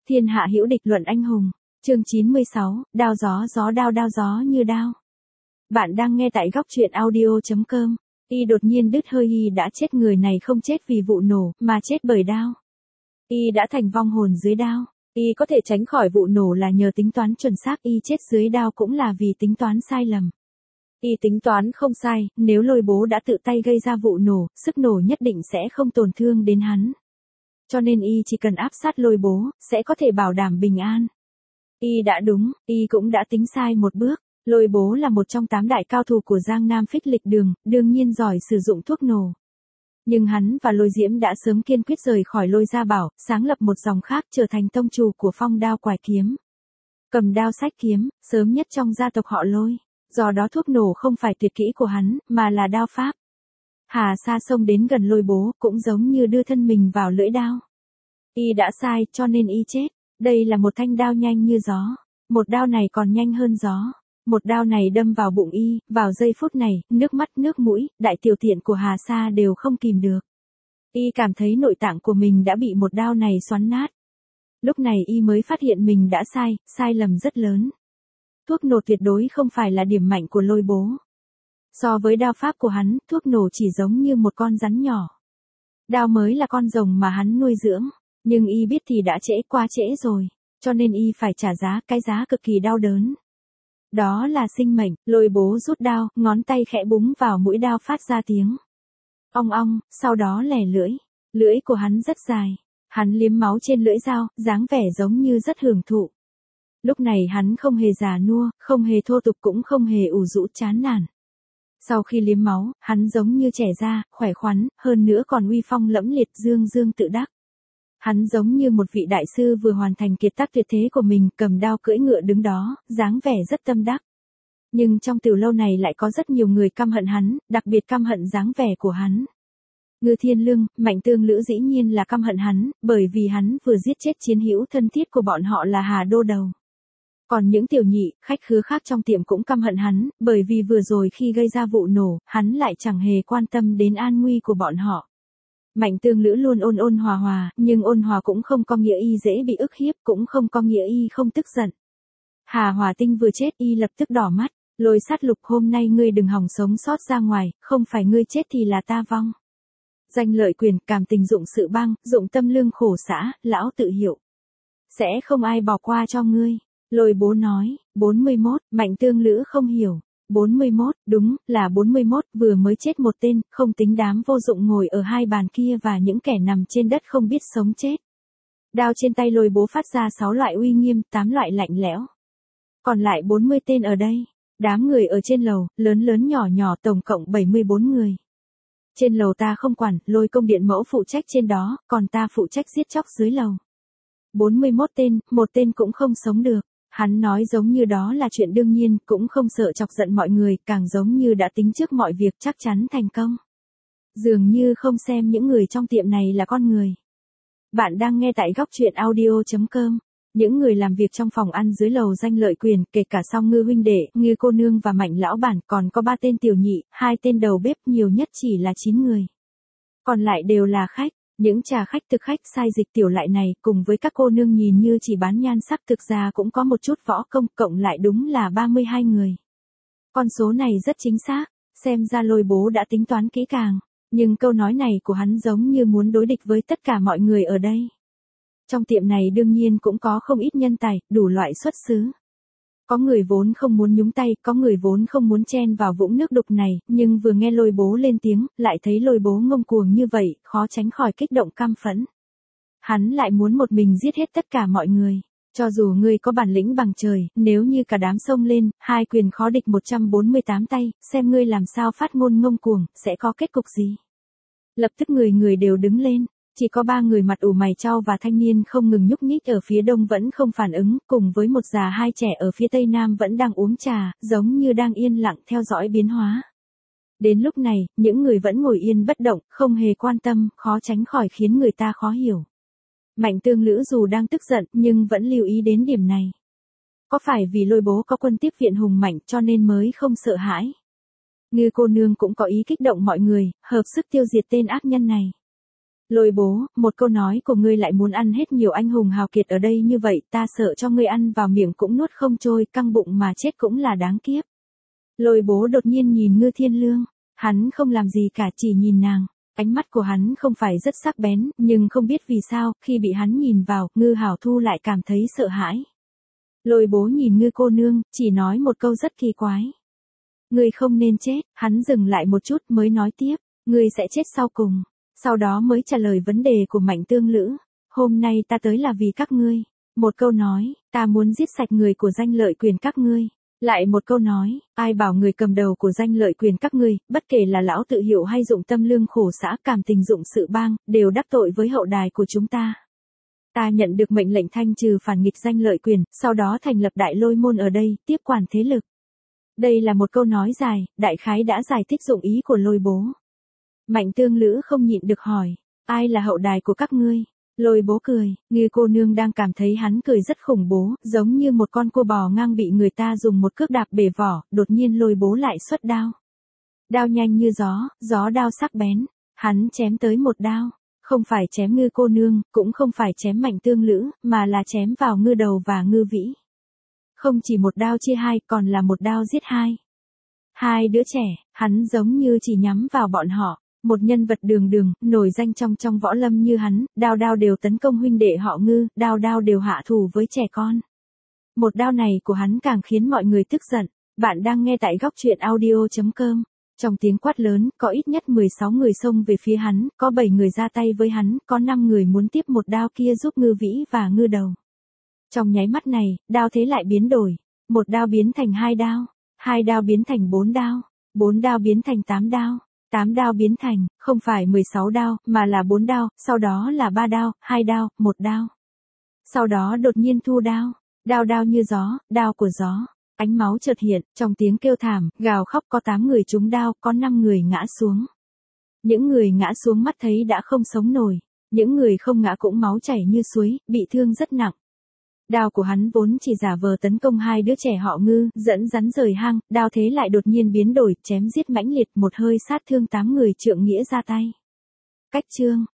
Thiên hạ hữu địch luận anh hùng. Chương 96, đao gió đao gió như đao. Bạn đang nghe tại góc truyện audio.com. Y đột nhiên đứt hơi, Y đã chết. Người này không chết vì vụ nổ, mà chết bởi đao. Y đã thành vong hồn dưới đao. Y có thể tránh khỏi vụ nổ là nhờ tính toán chuẩn xác. Y chết dưới đao cũng là vì tính toán sai lầm. Y tính toán không sai, nếu Lôi Bố đã tự tay gây ra vụ nổ, sức nổ nhất định sẽ không tổn thương đến hắn. Cho nên Y chỉ cần áp sát Lôi Bố, sẽ có thể bảo đảm bình an. Y đã đúng, Y cũng đã tính sai một bước. Lôi Bố là một trong 8 đại cao thủ của Giang Nam Phích Lịch Đường, đương nhiên giỏi sử dụng thuốc nổ. Nhưng hắn và Lôi Diễm đã sớm kiên quyết rời khỏi Lôi Gia Bảo, sáng lập một dòng khác trở thành tông chủ của Phong Đao Quải Kiếm. Cầm đao sách kiếm, sớm nhất trong gia tộc họ Lôi. Do đó thuốc nổ không phải tuyệt kỹ của hắn, mà là đao pháp. Hà Sa xông đến gần Lôi Bố, cũng giống như đưa thân mình vào lưỡi đao. Y đã sai, cho nên Y chết. Đây là một thanh đao nhanh như gió. Một đao này còn nhanh hơn gió. Một đao này đâm vào bụng Y, vào giây phút này, nước mắt nước mũi, đại tiểu tiện của Hà Sa đều không kìm được. Y cảm thấy nội tạng của mình đã bị một đao này xoắn nát. Lúc này Y mới phát hiện mình đã sai lầm rất lớn. Thuốc nổ tuyệt đối không phải là điểm mạnh của Lôi Bố. So với đao pháp của hắn, thuốc nổ chỉ giống như một con rắn nhỏ. Đao mới là con rồng mà hắn nuôi dưỡng. Nhưng Y biết thì đã trễ, quá trễ rồi. Cho nên Y phải trả giá, cái giá cực kỳ đau đớn. Đó là sinh mệnh. Lôi Bố rút đao, ngón tay khẽ búng vào mũi đao phát ra tiếng ong ong, sau đó lẻ lưỡi. Lưỡi của hắn rất dài. Hắn liếm máu trên lưỡi dao, dáng vẻ giống như rất hưởng thụ. Lúc này hắn không hề già nua, không hề thô tục, cũng không hề ủ rũ chán nản. Sau khi liếm máu, hắn giống như trẻ ra, khỏe khoắn, hơn nữa còn uy phong lẫm liệt, dương dương tự đắc. Hắn giống như một vị đại sư vừa hoàn thành kiệt tác tuyệt thế của mình, cầm đao cưỡi ngựa đứng đó, dáng vẻ rất tâm đắc. Nhưng trong tiểu lâu này lại có rất nhiều người căm hận hắn, đặc biệt căm hận dáng vẻ của hắn. Ngư Thiên Lương, Mạnh Tương Lữ dĩ nhiên là căm hận hắn, bởi vì hắn vừa giết chết chiến hữu thân thiết của bọn họ là Hà Đô Đầu. Còn những tiểu nhị, khách khứa khác trong tiệm cũng căm hận hắn, bởi vì vừa rồi khi gây ra vụ nổ, hắn lại chẳng hề quan tâm đến an nguy của bọn họ. Mạnh Tương Lữ luôn ôn hòa, nhưng ôn hòa cũng không có nghĩa Y dễ bị ức hiếp, cũng không có nghĩa Y không tức giận. Hà Hòa Tinh vừa chết Y lập tức đỏ mắt. Lôi Sát Lục, hôm nay ngươi đừng hòng sống sót ra ngoài, không phải ngươi chết thì là ta vong. Danh lợi quyền, cảm tình dụng sự bang, dụng tâm lương khổ xã, lão tự hiểu. Sẽ không ai bỏ qua cho ngươi. Lôi Bố nói. 41, Mạnh Tương Lữ không hiểu. 41, đúng, là 41, vừa mới chết một tên, không tính đám vô dụng ngồi ở hai bàn kia và những kẻ nằm trên đất không biết sống chết. Đao trên tay Lôi Bố phát ra 6 loại uy nghiêm, 8 loại lạnh lẽo. Còn lại 40 tên ở đây. Đám người ở trên lầu, lớn nhỏ, tổng cộng 74 người. Trên lầu ta không quản, Lôi Công Điện mẫu phụ trách trên đó, còn ta phụ trách giết chóc dưới lầu. 41 tên, một tên cũng không sống được. Hắn nói giống như đó là chuyện đương nhiên, cũng không sợ chọc giận mọi người, càng giống như đã tính trước mọi việc chắc chắn thành công. Dường như không xem những người trong tiệm này là con người. Bạn đang nghe tại góc truyện audio.com. Những người làm việc trong phòng ăn dưới lầu danh lợi quyền, kể cả Song Ngư huynh đệ, Ngư cô nương và Mạnh lão bản, còn có 3 tên tiểu nhị, 2 tên đầu bếp, nhiều nhất chỉ là 9 người. Còn lại đều là khách. Những trà khách thực khách sai dịch tiểu lại này, cùng với các cô nương nhìn như chỉ bán nhan sắc, thực ra cũng có một chút võ công, cộng lại đúng là 32 người. Con số này rất chính xác, xem ra Lôi Bố đã tính toán kỹ càng, nhưng câu nói này của hắn giống như muốn đối địch với tất cả mọi người ở đây. Trong tiệm này đương nhiên cũng có không ít nhân tài, đủ loại xuất xứ. Có người vốn không muốn nhúng tay, có người vốn không muốn chen vào vũng nước đục này, nhưng vừa nghe Lôi Bố lên tiếng, lại thấy Lôi Bố ngông cuồng như vậy, khó tránh khỏi kích động căm phẫn. Hắn lại muốn một mình giết hết tất cả mọi người. Cho dù ngươi có bản lĩnh bằng trời, nếu như cả đám xông lên, 2 quyền khó địch 148 tay, xem ngươi làm sao phát ngôn ngông cuồng, sẽ có kết cục gì. Lập tức người đều đứng lên. Chỉ có 3 người mặt ủ mày chau và thanh niên không ngừng nhúc nhích ở phía đông vẫn không phản ứng, cùng với một già 2 trẻ ở phía tây nam vẫn đang uống trà, giống như đang yên lặng theo dõi biến hóa. Đến lúc này, những người vẫn ngồi yên bất động, không hề quan tâm, khó tránh khỏi khiến người ta khó hiểu. Mạnh Tương Lữ dù đang tức giận, nhưng vẫn lưu ý đến điểm này. Có phải vì Lôi Bố có quân tiếp viện hùng mạnh cho nên mới không sợ hãi? Ngư cô nương cũng có ý kích động mọi người, hợp sức tiêu diệt tên ác nhân này. Lôi bố, một câu nói của ngươi lại muốn ăn hết nhiều anh hùng hào kiệt ở đây như vậy, ta sợ cho ngươi ăn vào miệng cũng nuốt không trôi, căng bụng mà chết cũng là đáng kiếp. Lôi bố đột nhiên nhìn Ngư Thiên Lương, hắn không làm gì cả, chỉ nhìn nàng. Ánh mắt của hắn không phải rất sắc bén, nhưng không biết vì sao, khi bị hắn nhìn vào, Ngư Hảo Thu lại cảm thấy sợ hãi. Lôi bố nhìn Ngư cô nương, chỉ nói một câu rất kỳ quái. Ngươi không nên chết, hắn dừng lại một chút mới nói tiếp, ngươi sẽ chết sau cùng. Sau đó mới trả lời vấn đề của Mạnh Tương Lữ. Hôm nay ta tới là vì các ngươi. Một câu nói, ta muốn giết sạch người của danh lợi quyền các ngươi. Lại một câu nói, ai bảo người cầm đầu của danh lợi quyền các ngươi, bất kể là lão tự hiệu hay dụng tâm lương khổ xã, cảm tình dụng sự bang, đều đắc tội với hậu đài của chúng ta. Ta nhận được mệnh lệnh thanh trừ phản nghịch danh lợi quyền, sau đó thành lập Đại Lôi Môn ở đây, tiếp quản thế lực. Đây là một câu nói dài, đại khái đã giải thích dụng ý của Lôi bố. Mạnh Tương Lữ không nhịn được hỏi, ai là hậu đài của các ngươi? Lôi bố cười, Ngư cô nương đang cảm thấy hắn cười rất khủng bố, giống như một con cua bò ngang bị người ta dùng một cước đạp bể vỏ, đột nhiên Lôi bố lại xuất đao. Đao nhanh như gió, gió đao sắc bén, hắn chém tới một đao, không phải chém Ngư cô nương, cũng không phải chém Mạnh Tương Lữ, mà là chém vào Ngư Đầu và Ngư Vĩ. Không chỉ một đao chia hai, còn là một đao giết hai. Hai đứa trẻ, hắn giống như chỉ nhắm vào bọn họ. Một nhân vật đường đường, nổi danh trong võ lâm như hắn, đao đao đều tấn công huynh đệ họ Ngư, đao đao đều hạ thủ với trẻ con. Một đao này của hắn càng khiến mọi người tức giận. Bạn đang nghe tại góc truyện audio.com. Trong tiếng quát lớn, có ít nhất 16 người xông về phía hắn, có 7 người ra tay với hắn, có 5 người muốn tiếp một đao kia giúp Ngư Vĩ và Ngư Đầu. Trong nháy mắt này, đao thế lại biến đổi. Một đao biến thành 2 đao, 2 đao biến thành 4 đao, 4 đao biến thành 8 đao. 8 đao biến thành, không phải 16 đao, mà là 4 đao, sau đó là 3 đao, 2 đao, 1 đao. Sau đó đột nhiên thu đao, đao đao như gió, đao của gió. Ánh máu chợt hiện, trong tiếng kêu thảm, gào khóc có 8 người trúng đao, có 5 người ngã xuống. Những người ngã xuống mắt thấy đã không sống nổi, những người không ngã cũng máu chảy như suối, bị thương rất nặng. Đao của hắn vốn chỉ giả vờ tấn công 2 đứa trẻ họ Ngư, dẫn rắn rời hang, đao thế lại đột nhiên biến đổi, chém giết mãnh liệt, một hơi sát thương 8 người trượng nghĩa ra tay. Cách chương